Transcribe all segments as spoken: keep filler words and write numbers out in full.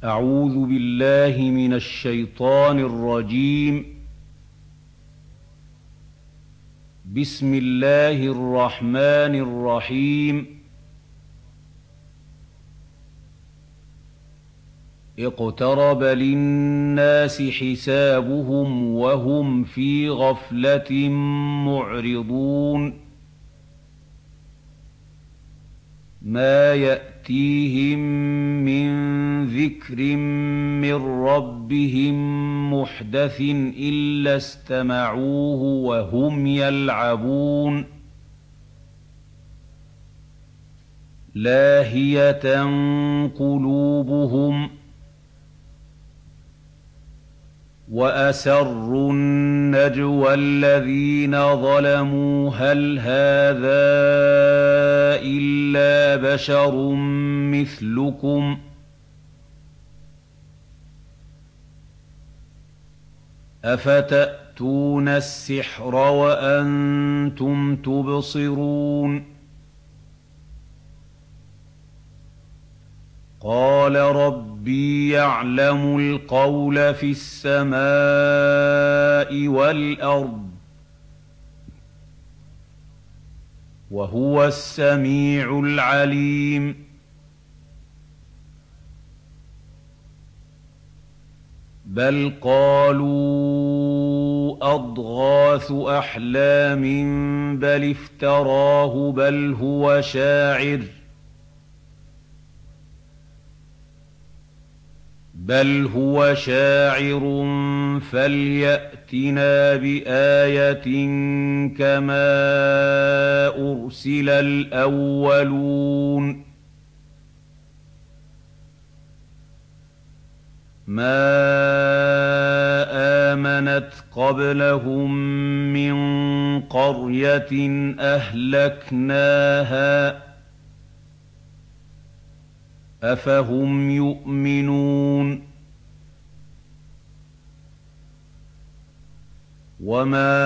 أعوذ بالله من الشيطان الرجيم. بسم الله الرحمن الرحيم. اقترب للناس حسابهم وهم في غفلة معرضون. ما يأتيهم من ذكر من ربهم محدث إلا استمعوه وهم يلعبون. لاهية قلوبهم. وأسروا النجوى الذين ظلموا هل هذا إلا بشر مثلكم أفتأتون السحر وأنتم تبصرون. قال ربي يعلم القول في السماء والأرض وهو السميع العليم. بل قالوا أضغاث أحلام بل افتراه بل هو شاعر بل هو شاعر فليأتنا بآية كما أرسل الأولون. ما آمنت قبلهم من قرية أهلكناها أفهم يؤمنون. وما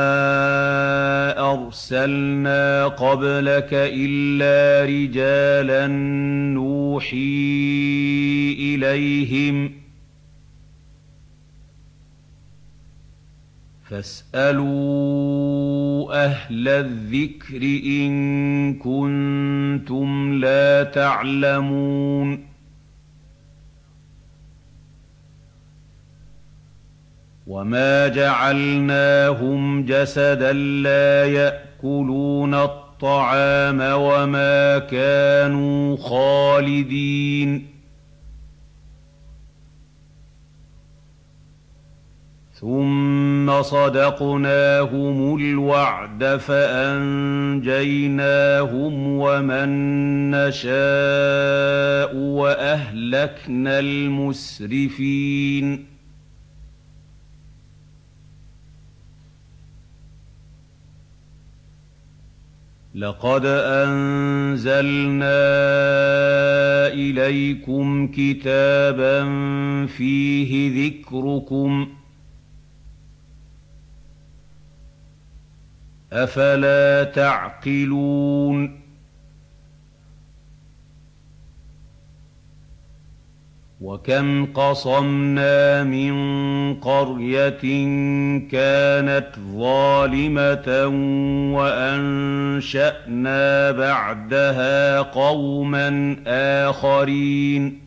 أرسلنا قبلك إلا رجالا نوحي إليهم فاسألوا أهل الذكر إن كنتم لا تعلمون. وما جعلناهم جسدا لا يأكلون الطعام وما كانوا خالدين. ثم صدقناهم الوعد فأنجيناهم ومن نشاء وأهلكنا المسرفين. لقد أنزلنا إليكم كتابا فيه ذكركم أفلا تعقلون. وكم قصمنا من قرية كانت ظالمة وأنشأنا بعدها قوما آخرين.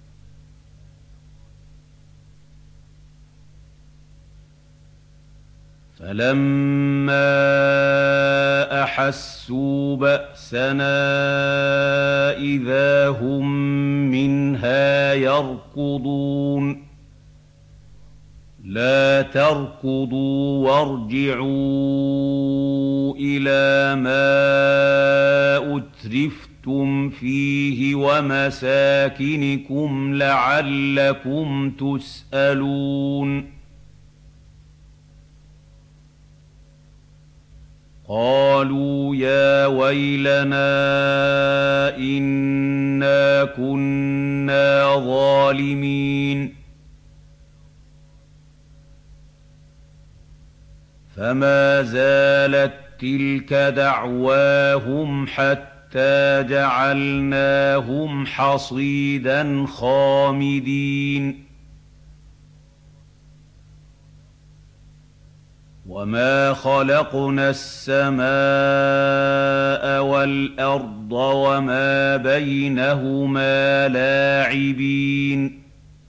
فلما أحسوا بأسنا إذا هم منها يركضون. لا تركضوا وارجعوا إلى ما أترفتم فيه ومساكنكم لعلكم تسألون. قالوا يا ويلنا إنا كنا ظالمين. فما زالت تلك دعواهم حتى حتى جعلناهم حصيدا خامدين وما خلقنا السماء والأرض وما بينهما لاعبين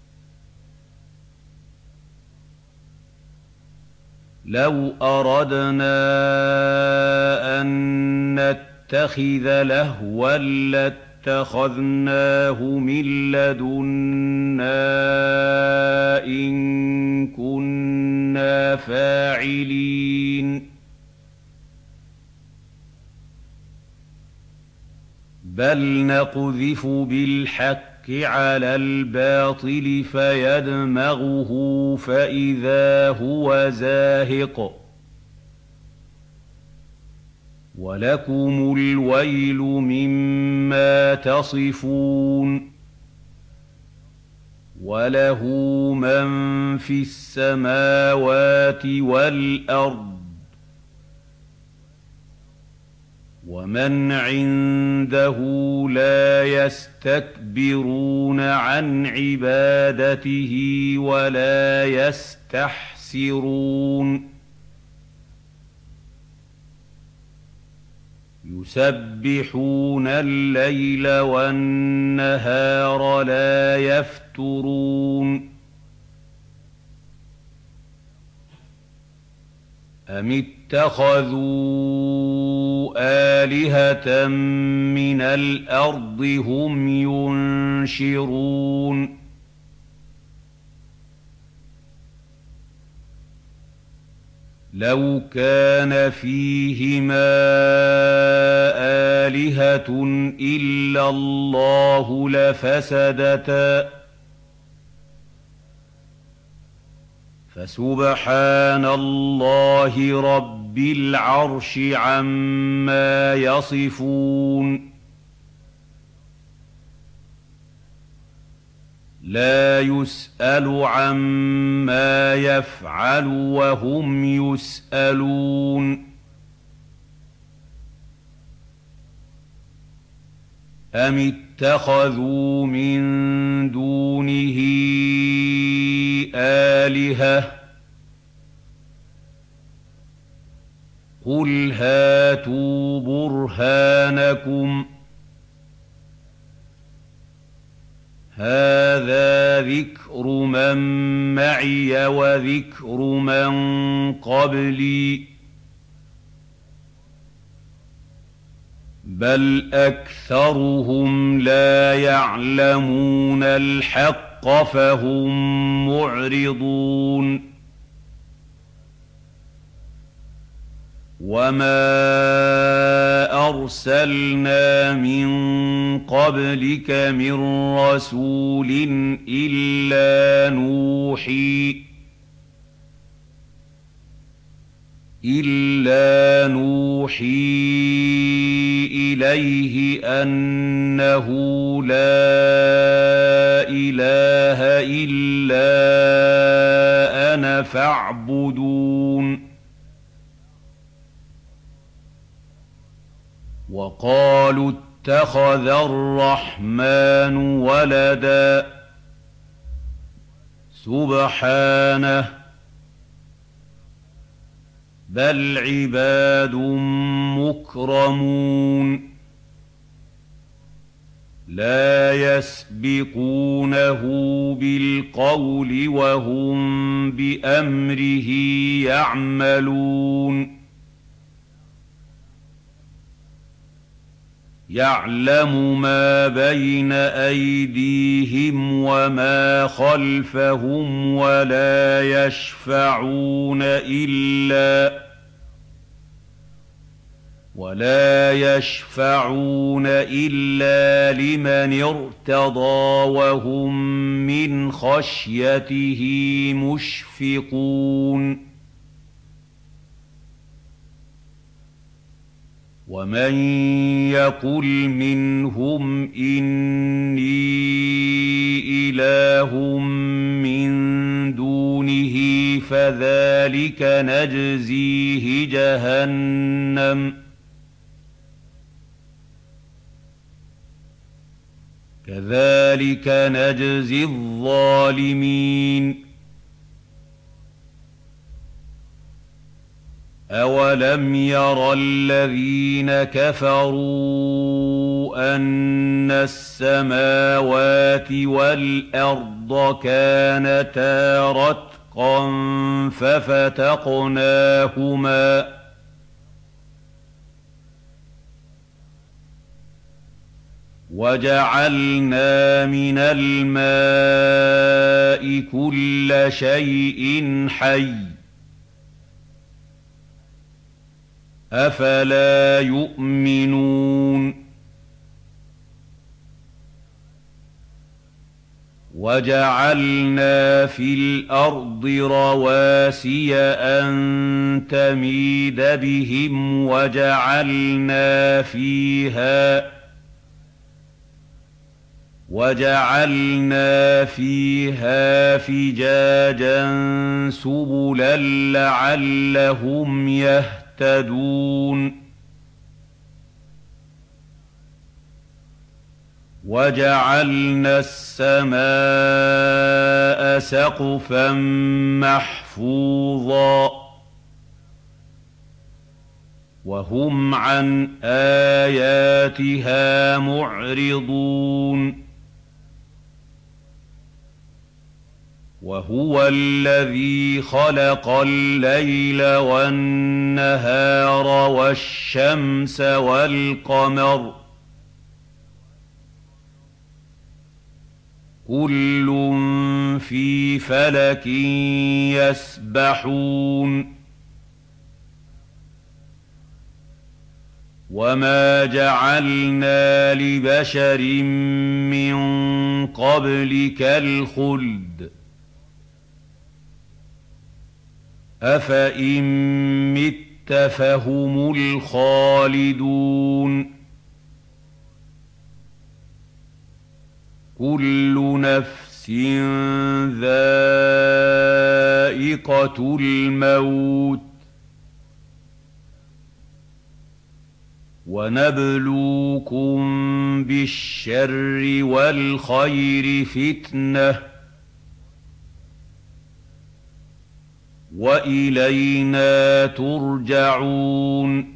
لو أردنا أن نتخذ لهوا لاتخذناه من لدنا إن كنا فاعلين بل نقذف بالحق على الباطل فيدمغه فإذا هو زاهق ولكم الويل مما تصفون وله من في السماوات والأرض ومن عنده لا يستكبرون عن عبادته ولا يستحسرون يسبحون الليل والنهار لا يفترون أم اتخذوا آلهة من الأرض هم ينشرون لو كان فيهما آلهة إلا الله لفسدتا فسبحان الله رب العرش عما يصفون لا يسأل عما يفعل وهم يسألون أم اتخذوا من دونه آلهة قل هاتوا برهانكم هذا ذكر من معي وذكر من قبلي بل أكثرهم لا يعلمون الحق فهم معرضون وما أرسلنا من قبلك من رسول إلا نوحي إلا نوحي إليه أنه لا إله إلا أنا فاعبدون وقالوا اتخذ الرحمن ولدا سبحانه بل عباد مكرمون لا يسبقونه بالقول وهم بأمره يعملون يعلم ما بين أيديهم وما خلفهم ولا يشفعون إلا ولا يشفعون إلا لمن ارتضى وهم من خشيته مشفقون ومن يقل منهم إني إله من دونه فذلك نجزيه جهنم كذلك نجزي الظالمين أولم ير الذين كفروا أن السماوات والأرض كانتا رتقا ففتقناهما وجعلنا من الماء كل شيء حي أفلا يؤمنون وجعلنا في الأرض رواسي أن تميد بهم وجعلنا فيها وجعلنا فيها فجاجا سبلا لعلهم يهتدون وجعلنا السماء سقفا محفوظا وهم عن آياتها معرضون وهو الذي خلق الليل والنهار والشمس والقمر كل في فلك يسبحون وما جعلنا لبشر من قبلك الخلد أفإن مت فهم الخالدون كل نفس ذائقة الموت ونبلوكم بالشر والخير فتنة وإلينا ترجعون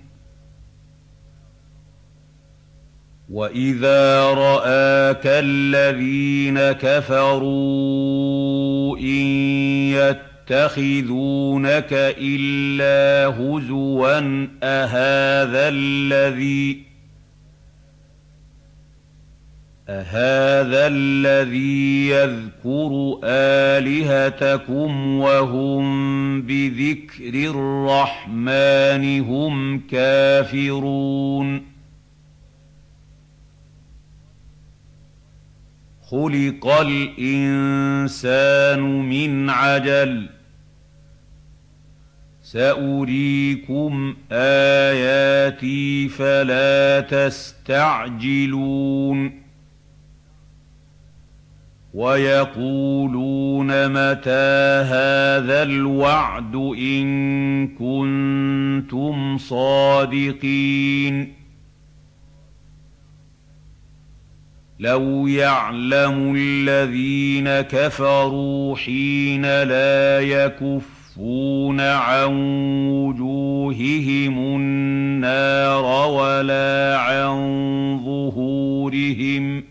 وإذا رآك الذين كفروا إن يتخذونك إلا هزوا أهذا الذي أهذا الذي يذكر آلهتكم وهم بذكر الرحمن هم كافرون خلق الإنسان من عجل سأريكم آياتي فلا تستعجلون ويقولون متى هذا الوعد إن كنتم صادقين لو يعلم الذين كفروا حين لا يكفون عن وجوههم النار ولا عن ظهورهم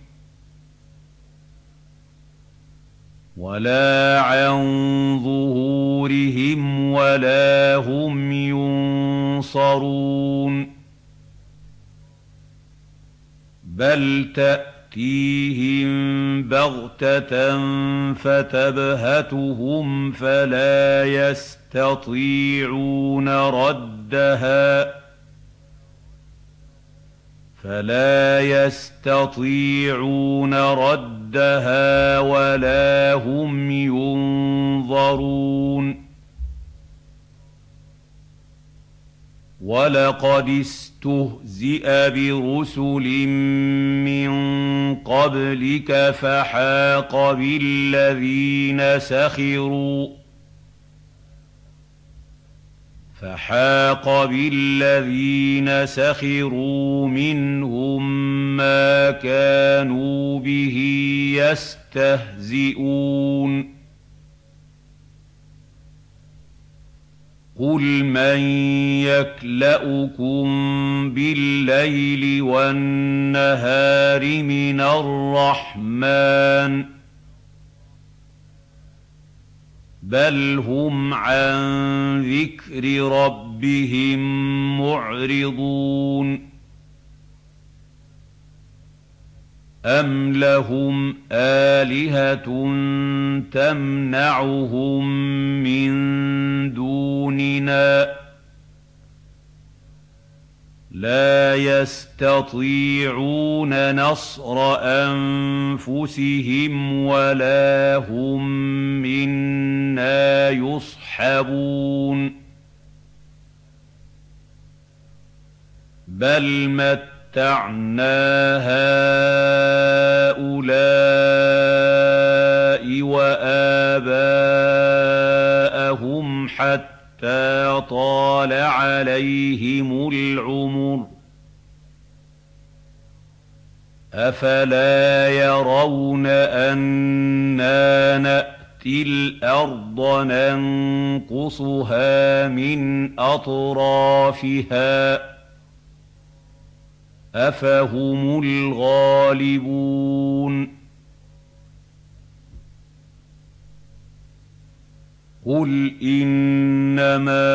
ولا عن ظهورهم ولا هم ينصرون بل تأتيهم بغتة فتبهتهم فلا يستطيعون ردها فلا يستطيعون ردها ولا هم ينظرون ولقد استهزئ برسل من قبلك فحاق بالذين سخروا فحاق بالذين سخروا منهم ما كانوا به يستهزئون قل من يكلؤكم بالليل والنهار من الرحمن بل هم عن ذكر ربهم معرضون أم لهم آلهة تمنعهم من دوننا لا يستطيعون نصر أنفسهم ولا هم منا يصحبون بل متعنا هؤلاء وآباءهم حتى طال عليهم العمر أفلا يرون أنا نأتي الأرض ننقصها من أطرافها أفهم الغالبون قل إنما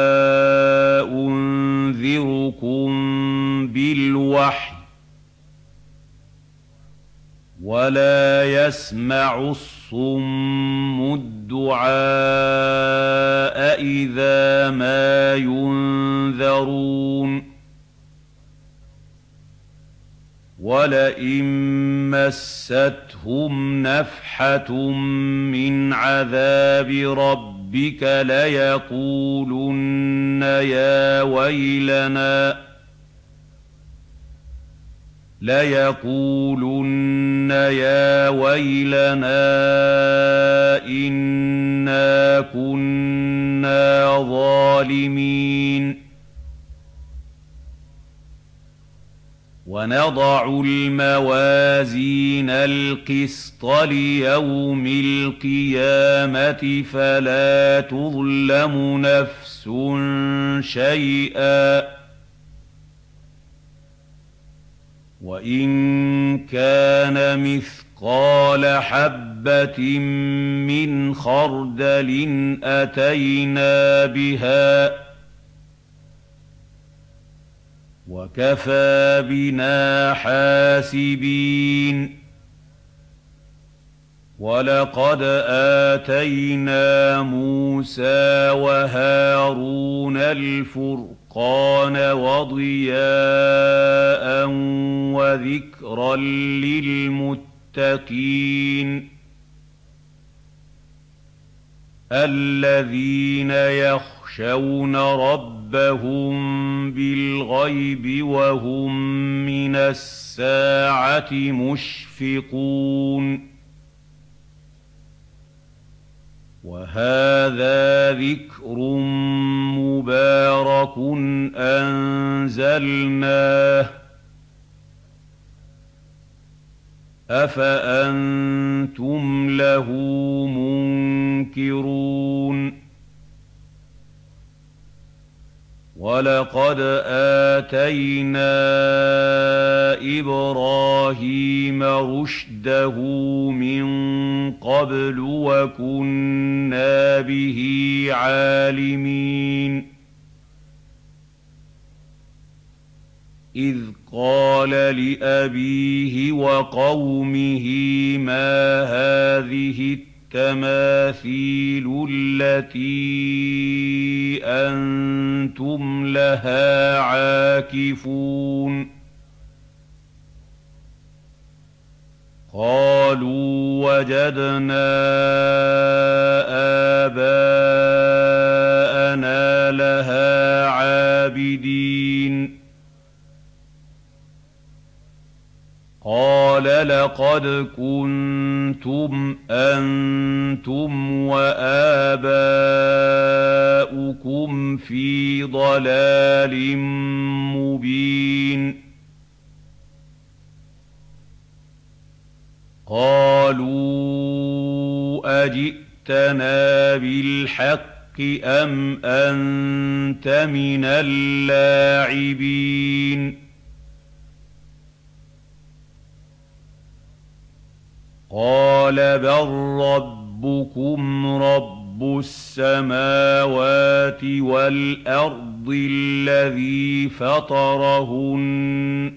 أنذركم بالوحي ولا يسمع الصم الدعاء إذا ما ينذرون ولئن مستهم نفحة من عذاب ربك ليقولن يا ويلنا ليقولن يا ويلنا إنا كنا ظالمين ونضع الموازين القسط ليوم القيامة فلا تظلم نفس شيئا وإن كان مثقال حبة من خردل أتينا بها وكفى بنا حاسبين ولقد آتينا موسى وهارون الفرقان وضياء وذكرا للمتقين الذين يخشون ربهم بالغيب وهم من الساعة مشفقون وهذا ذكر مبارك أنزلناه أفأنتم له منكرون ولقد آتينا إبراهيم رشده من قبل وكنا به عالمين إذ قال لأبيه وقومه ما هذه التماثيل التي أنتم لها عاكفون قالوا وجدنا آباءنا لها عابدين قال لقد كنتم أنتم وآباؤكم إلهكم في ضلال مبين قالوا أجئتنا بالحق أم أنت من اللاعبين قال بل ربكم رب السماوات والأرض الذي فطرهن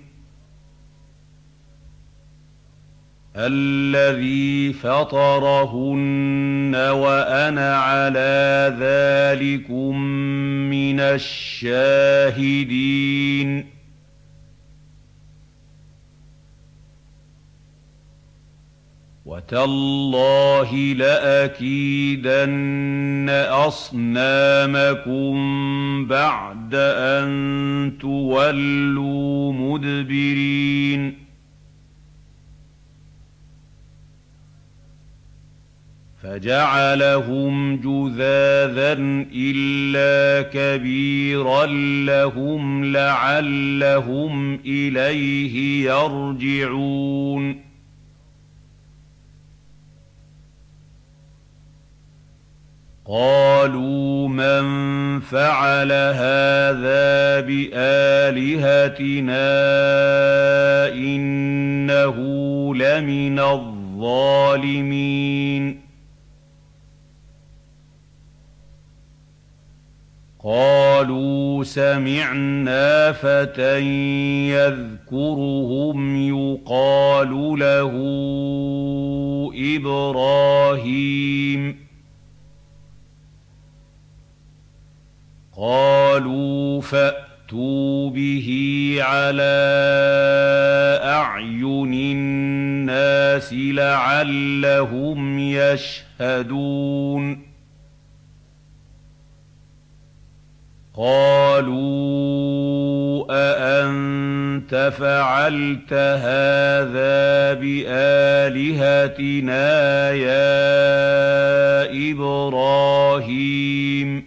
الذي فطرهن وأنا على ذلكم من الشاهدين وتالله لأكيدن أصنامكم بعد أن تولوا مدبرين فجعلهم جذاذا إلا كبيرا لهم لعلهم إليه يرجعون قالوا من فعل هذا بآلهتنا إنه لمن الظالمين قالوا سمعنا فتى يذكرهم يقال له إبراهيم قالوا فأتوا به على أعين الناس لعلهم يشهدون قالوا أأنت فعلت هذا بآلهتنا يا إبراهيم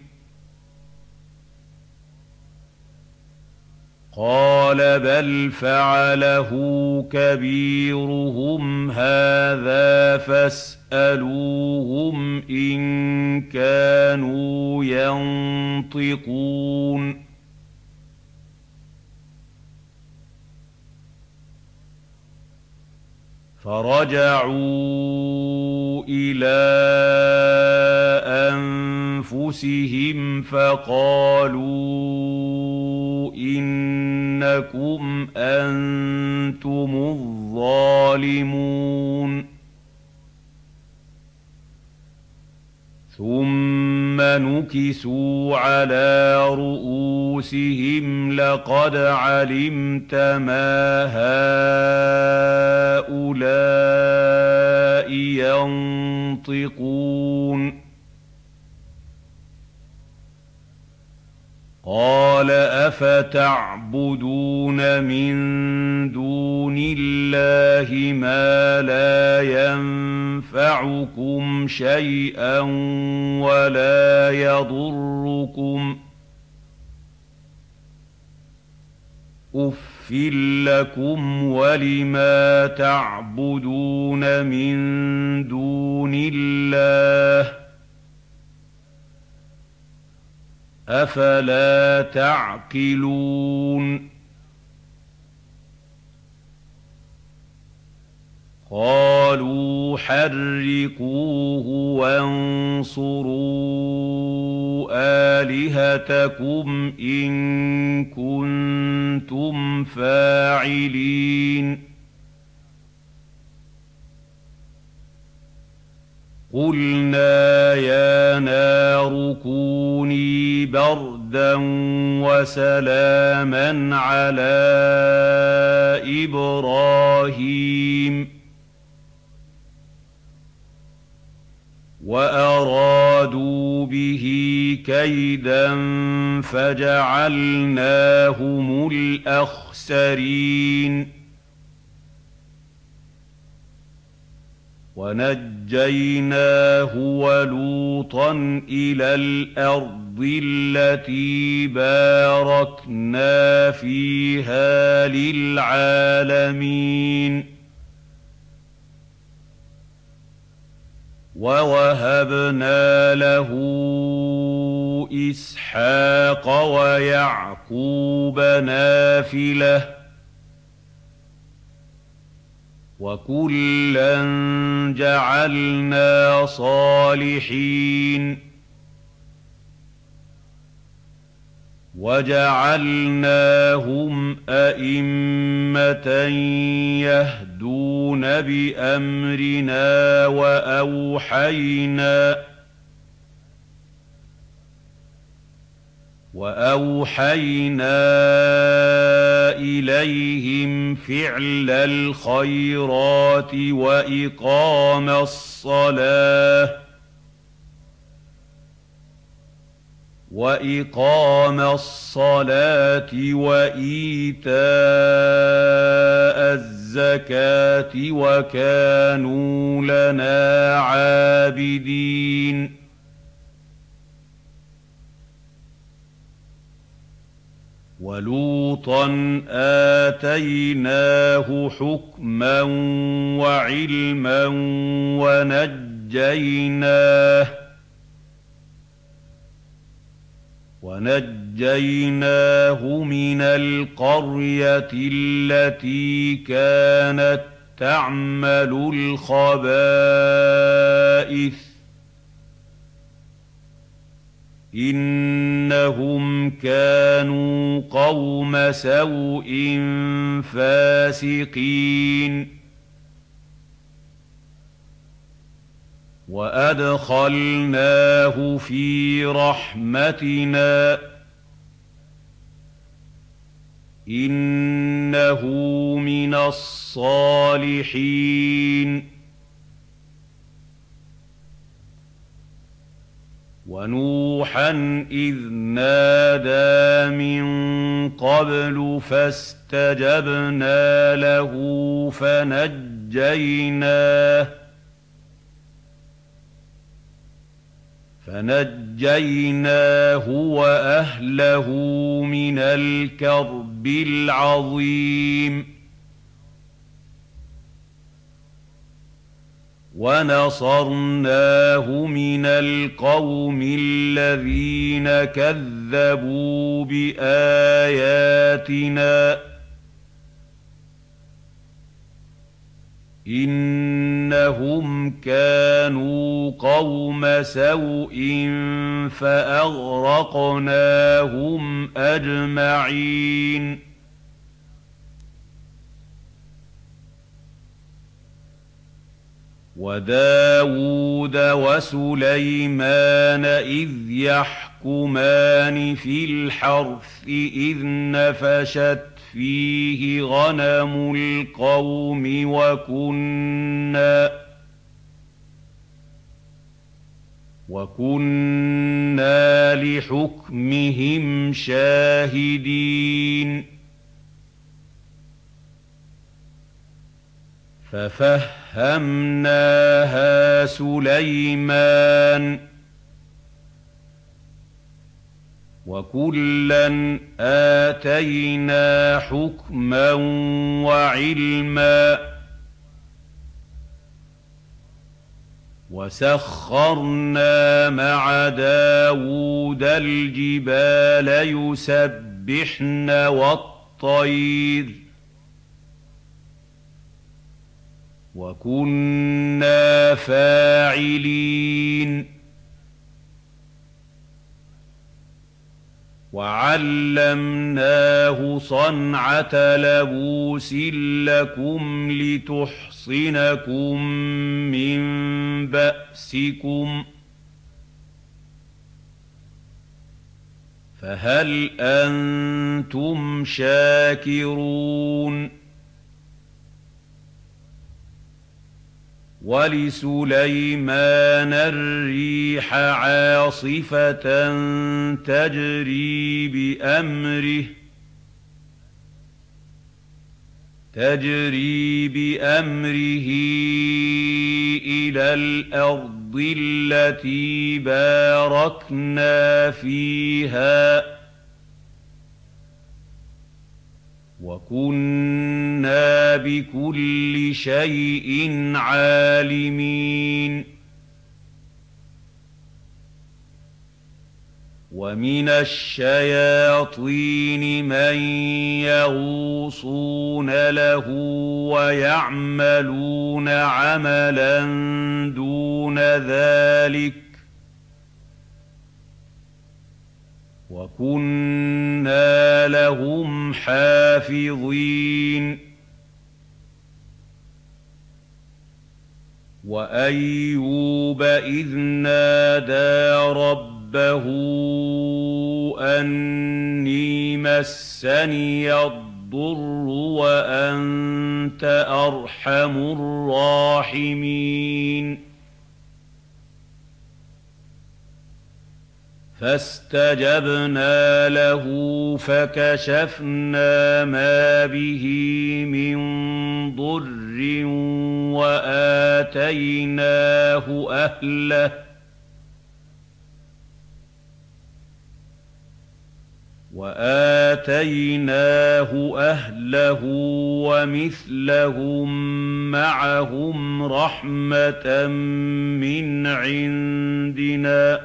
قال بل فعله كبيرهم هذا فاسألوهم إن كانوا ينطقون فرجعوا إلى أنفسهم فقالوا إنكم أنتم الظالمون ثم نكسوا على رؤوسهم لقد علمت ما هؤلاء ينطقون قال أفتعبدون من دون الله ما لا ينفعكم شيئا ولا يضركم أُفٍّ لكم ولما تعبدون من دون الله أفلا تعقلون قالوا حرقوه وانصروا آلهتكم إن كنتم فاعلين قلنا يا نار كوني بردا وسلاما على إبراهيم وأرادوا به كيدا فجعلناهم الأخسرين وَنَجَّيْنَاهُ وَلُوطًا إِلَى الْأَرْضِ الَّتِي بَارَكْنَا فِيهَا لِلْعَالَمِينَ وَوَهَبْنَا لَهُ إِسْحَاقَ وَيَعْقُوبَ نَافِلَةً وَكُلًّا جَعَلْنَا صَالِحِينَ وَجَعَلْنَاهُمْ أَئِمَّةً يَهْدُونَ بِأَمْرِنَا وَأَوْحَيْنَا وَأَوْحَيْنَا إِلَيْهِمْ فِعْلَ الْخَيْرَاتِ وَإِقَامَ الصَّلَاةِ وَإِقَامَ الصَّلَاةِ وَإِيتَاءَ الزَّكَاةِ وَكَانُوا لَنَا عَابِدِينَ وَلُوطًا آتَيْنَاهُ حُكْمًا وَعِلْمًا وَنَجَّيْنَاهُ وَنَجَّيْنَاهُ مِنَ الْقَرْيَةِ الَّتِي كَانَتْ تَعْمَلُ الْخَبَائِثَ إِنَّهُمْ كَانُوا قَوْمَ سَوْءٍ فَاسِقِينَ وَأَدْخَلْنَاهُ فِي رَحْمَتِنَا إِنَّهُ مِنَ الصَّالِحِينَ وَنُوحًا إِذْ نَادَىٰ مِن قَبْلُ فَاسْتَجَبْنَا لَهُ فَنَجَّيْنَاهُ فَنَجَّيْنَاهُ وَأَهْلَهُ مِنَ الْكَرْبِ الْعَظِيمِ وَنَصَرْنَاهُ مِنَ الْقَوْمِ الَّذِينَ كَذَّبُوا بِآيَاتِنَا إِنَّهُمْ كَانُوا قَوْمَ سَوْءٍ فَأَغْرَقْنَاهُمْ أَجْمَعِينَ وَدَاوُودَ وَسُلَيْمَانَ إِذْ يَحْكُمَانِ فِي الْحَرْثِ إِذْ نَفَشَتْ فِيهِ غَنَمُ الْقَوْمِ وَكُنَّا وَكُنَّا لِحُكْمِهِمْ شَاهِدِينَ فَفَهَّمْنَاهَا سُلَيْمَانَ وَكُلًّا آتَيْنَا حُكْمًا وَعِلْمًا وَسَخَّرْنَا مَعَ دَاوُودَ الْجِبَالَ يُسَبِّحْنَ وَالطَّيْرَ وَكُنَّا فَاعِلِينَ وَعَلَّمْنَاهُ صَنْعَةَ لَبُوسٍ لَّكُمْ لِتُحْصِنَكُم مِّن بَأْسِكُمْ فَهَلْ أَنتُمْ شَاكِرُونَ وَلِسُلَيْمَانَ الرِّيحَ عَاصِفَةً تَجْرِي بِأَمْرِهِ تَجْرِي بِأَمْرِهِ إِلَى الْأَرْضِ الَّتِي بَارَكْنَا فِيهَا وَكُنَّا بِكُلِّ شَيْءٍ عَالِمِينَ وَمِنَ الشَّيَاطِينِ مَن يَغُوصُونَ لَهُ وَيَعْمَلُونَ عَمَلًا دُونَ ذَلِكَ وَكُنَّا لَهُمْ حَافِظِينَ وَأَيُّوبَ إِذْ نَادَىٰ رَبَّهُ رَبَّهُ أَنِّي مَسَّنِيَ الضُّرُّ وَأَنتَ أَرْحَمُ الرَّاحِمِينَ فَاسْتَجَبْنَا لَهُ فَكَشَفْنَا مَا بِهِ مِن ضُرٍّ وَآتَيْنَاهُ أَهْلَهُ وَآتَيْنَاهُ أَهْلَهُ وَمِثْلَهُم مَّعَهُمْ رَحْمَةً مِّنْ عِندِنَا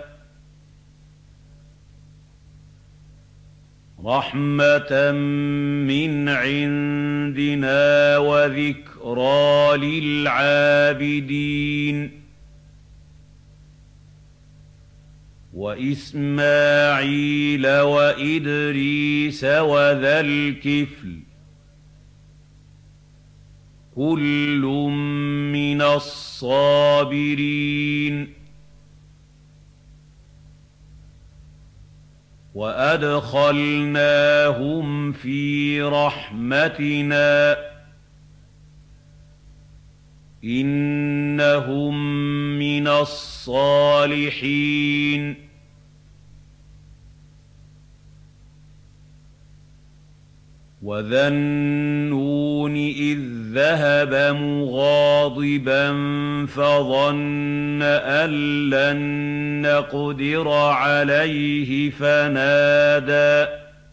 رَحْمَةً مِّنْ عِندِنَا وَذِكْرَىٰ لِلْعَابِدِينَ وَإِسْمَاعِيلَ وَإِدْرِيسَ وَذَا الْكِفْلِ كُلٌّ مِّنَ الصَّابِرِينَ وَأَدْخَلْنَاهُمْ فِي رَحْمَتِنَا إِنَّهُم مِّنَ الصَّالِحِينَ وَذَا النُّونِ إِذ ذَّهَبَ مُغَاضِبًا فَظَنَّ أَن لَّن نَّقْدِرَ عَلَيْهِ فَنَادَىٰ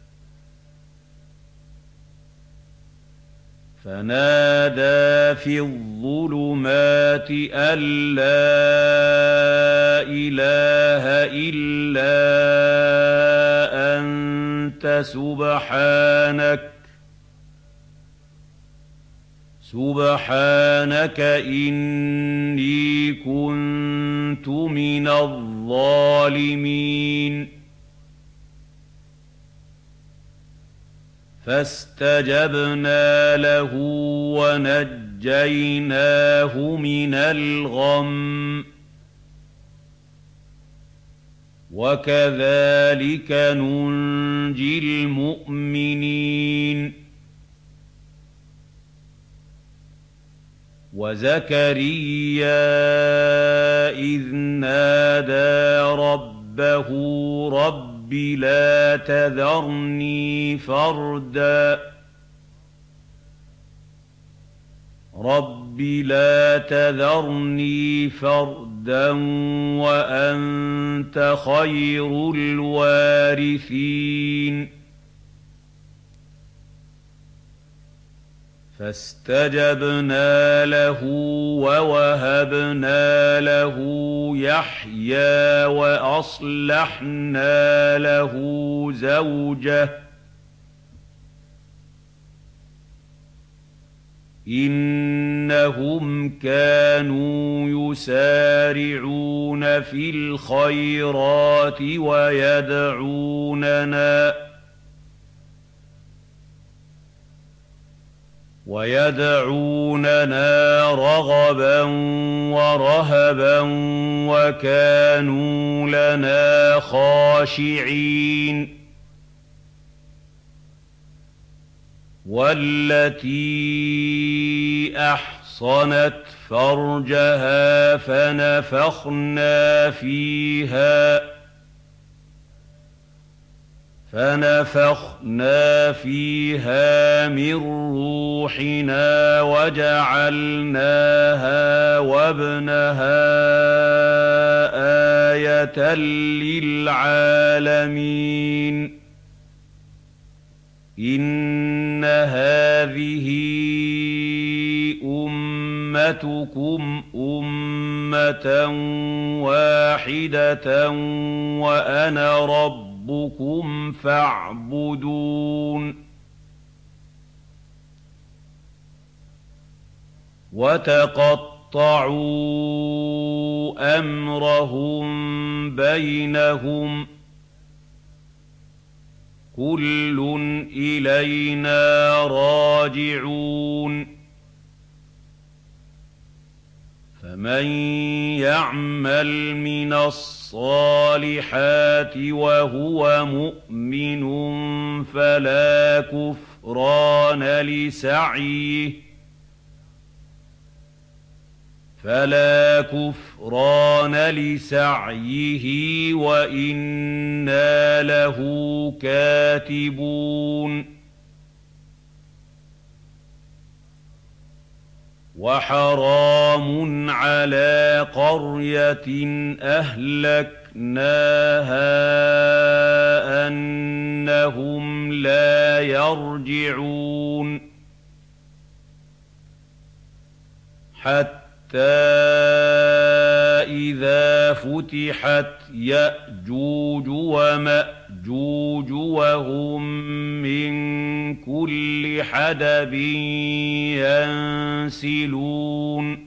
فَنَادَىٰ فِي الظُّلُمَاتِ أَن لَّا إِلَٰهَ إِلَّا أَنتَ سُبْحَانَكَ سُبْحَانَكَ إِنِّي كُنتُ مِنَ الظَّالِمِينَ فَاسْتَجَبْنَا لَهُ وَنَجَّيْنَاهُ مِنَ الْغَمِّ وَكَذَٰلِكَ نُنجِي الْمُؤْمِنِينَ وَزَكَرِيَّا إِذْ نَادَىٰ رَبَّهُ رَبِّ لَا تَذَرْنِي فَرْدًا رَبِّ لَا تَذَرْنِي فَرْدًا وَأَنتَ خَيْرُ الْوَارِثِينَ فَاسْتَجَبْنَا لَهُ وَوَهَبْنَا لَهُ يَحْيَىٰ وَأَصْلَحْنَا لَهُ زَوْجَهُ إِنَّهُمْ كَانُوا يُسَارِعُونَ فِي الْخَيْرَاتِ وَيَدْعُونَنَا وَيَدْعُونَنَا رَغَبًا وَرَهَبًا وَكَانُوا لَنَا خَاشِعِينَ وَالَّتِي أَحْصَنَتْ فَرْجَهَا فَنَفَخْنَا فِيهَا فَنَفَخْنَا فِيهَا مِن رُّوحِنَا وَجَعَلْنَاهَا وَابْنَهَا آيَةً لِّلْعَالَمِينَ إِنَّ هَٰذِهِ أُمَّتُكُمْ أُمَّةً وَاحِدَةً وَأَنَا رَبُّكُمْ فَاعْبُدُونِ وَتَقَطَّعُوا أَمْرَهُم بَيْنَهُمْ ۖ كُلٌّ إِلَيْنَا رَاجِعُونَ فَمَن يَعْمَلْ مِنَ الصَّالِحَاتِ وَهُوَ مُؤْمِنٌ فَلَا كُفْرَانَ لِسَعْيِهِ فَلَا كُفْرَانَ لِسَعْيِهِ وَإِنَّا لَهُ كَاتِبُونَ وَحَرَامٌ عَلَىٰ قَرْيَةٍ أَهْلَكْنَاهَا أَنَّهُمْ لَا يَرْجِعُونَ حَتَّىٰ إِذَا فُتِحَتْ يَأْجُوجُ وَمَأْجُوجُ وَهُم مِّن كُلِّ حَدَبٍ يَنسِلُونَ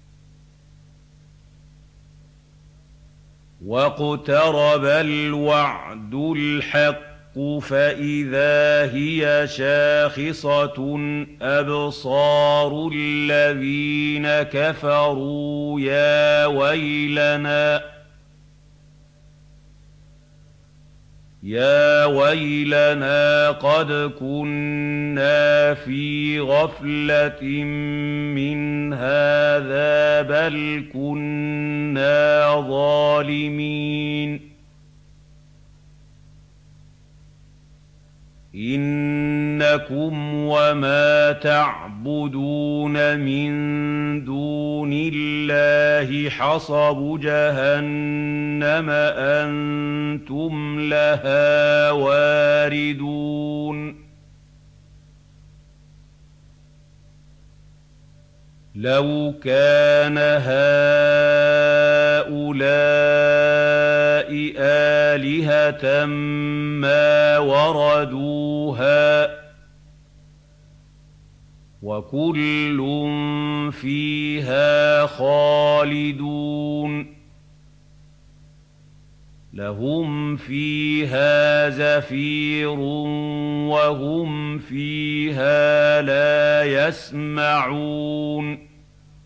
وَاقْتَرَبَ الْوَعْدُ الْحَقُّ فَإِذَا هِيَ شَاخِصَةٌ أَبْصَارُ الَّذِينَ كَفَرُوا يَا وَيْلَنَا يَا وَيْلَنَا قَدْ كُنَّا فِي غَفْلَةٍ مِّنْ هَٰذَا بَلْ كُنَّا ظَالِمِينَ إِنَّكُمْ وَمَا تَعْبُدُونَ مِن دُونِ اللَّهِ حَصَبُ جَهَنَّمَ أَنتُمْ لَهَا وَارِدُونَ لَوْ كَانَ هَٰؤُلَاءِ آلِهَةً مَّا وَرَدُوهَا ۖ وَكُلٌّ فِيهَا خَالِدُونَ لَهُمْ فِيهَا زَفِيرٌ وَهُمْ فِيهَا لَا يَسْمَعُونَ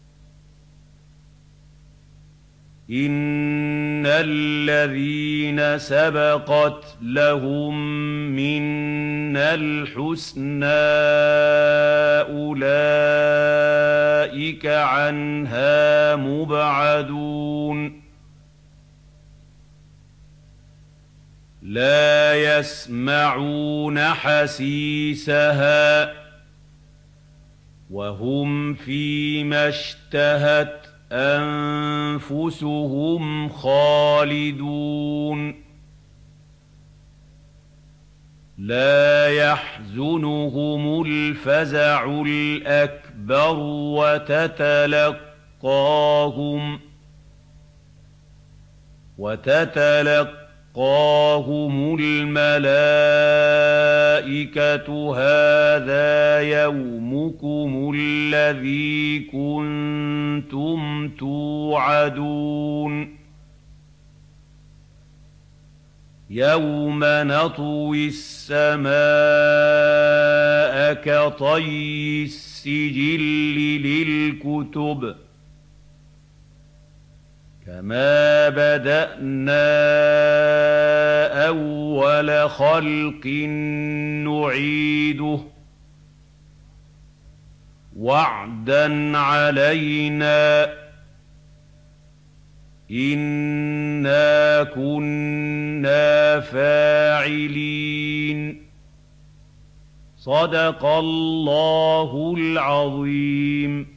إِنَّ الَّذِينَ سَبَقَتْ لَهُم مِّنَّا الْحُسْنَىٰ أُولَٰئِكَ عَنْهَا مُبْعَدُونَ لَا يَسْمَعُونَ حَسِيسَهَا وَهُمْ فِيمَا اشْتَهَتْ أَنفُسُهُمْ خَالِدُونَ لَا يَحْزُنُهُمُ الْفَزَعُ الْأَكْبَرُ وَتَتَلَقَّاهُمْ وَتَتَلَقَّاهُمُ الْمَلَائِكَةُ هَٰذَا يَوْمُكُمُ الَّذِي كُنتُمْ تُوعَدُونَ يَوْمَ نَطْوِي السَّمَاءَ كَطَيِّ السِّجِلِّ لِلْكُتُبِ كَمَا بَدَأْنَا أَوَّلَ خَلْقٍ نُّعِيدُهُ وَعْدًا عَلَيْنَا ۚ إِنَّا كُنَّا فَاعِلِينَ صدق الله العظيم.